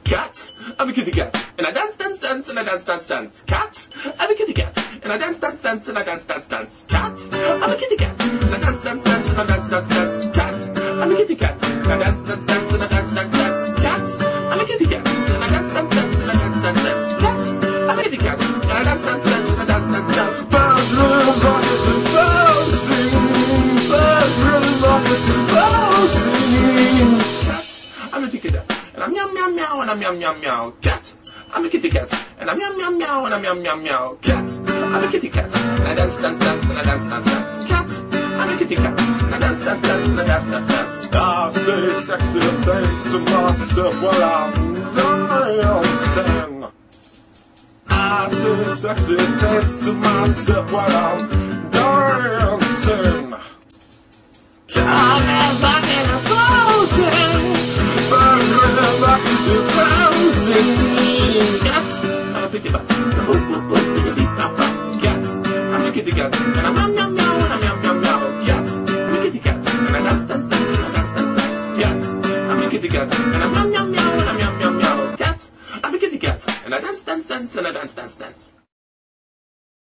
Cat, I'm a kitty cat, and I dance, dance, dance, and I dance, dance, dance. Cat, I'm a kitty cat, and I dance, dance, dance, and I dance, dance, dance. Cat, I'm a kitty cat, and I dance, dance, dance, and I dance, dance, dance. Cat, I'm a kitty cat, and I dance, dance, dance, and I dance, dance, dance. Cat, I'm a kitty cat, and I dance, dance, dance, and I dance, dance, dance. Cat, I'm a kitty cat, and I dance, dance, dance, and I dance, dance, dance. Birds really like it to birds sing. Birds really like it to birds sing. Cat, I'm a kitty cat, and I'm meow meow meow, and I'm meow meow meow. Cat, I'm a kitty cat, and I'm meow meow meow, and I'm meow meow meow. Cat, I'm a kitty cat, and I dance, dance, dance, and I dance, dance, dance. Cat, I'm a kitty cat, and I dance, dance, dance, and I dance, dance, dance. I say sexy things to myself while I'm dancing. I say sexy things to myself while I'm dancing. Cat, I'm back in the closing. Birds really like it to bouncing. Cat, I'm a kitty cat, I'm a kitty cat, and I'm meow meow meow, and I'm meow meow meow. Cat, I'm a kitty cat, and I dance, dance, dance, and I dance, dance, dance. Cat, I'm a kitty cat, and I'm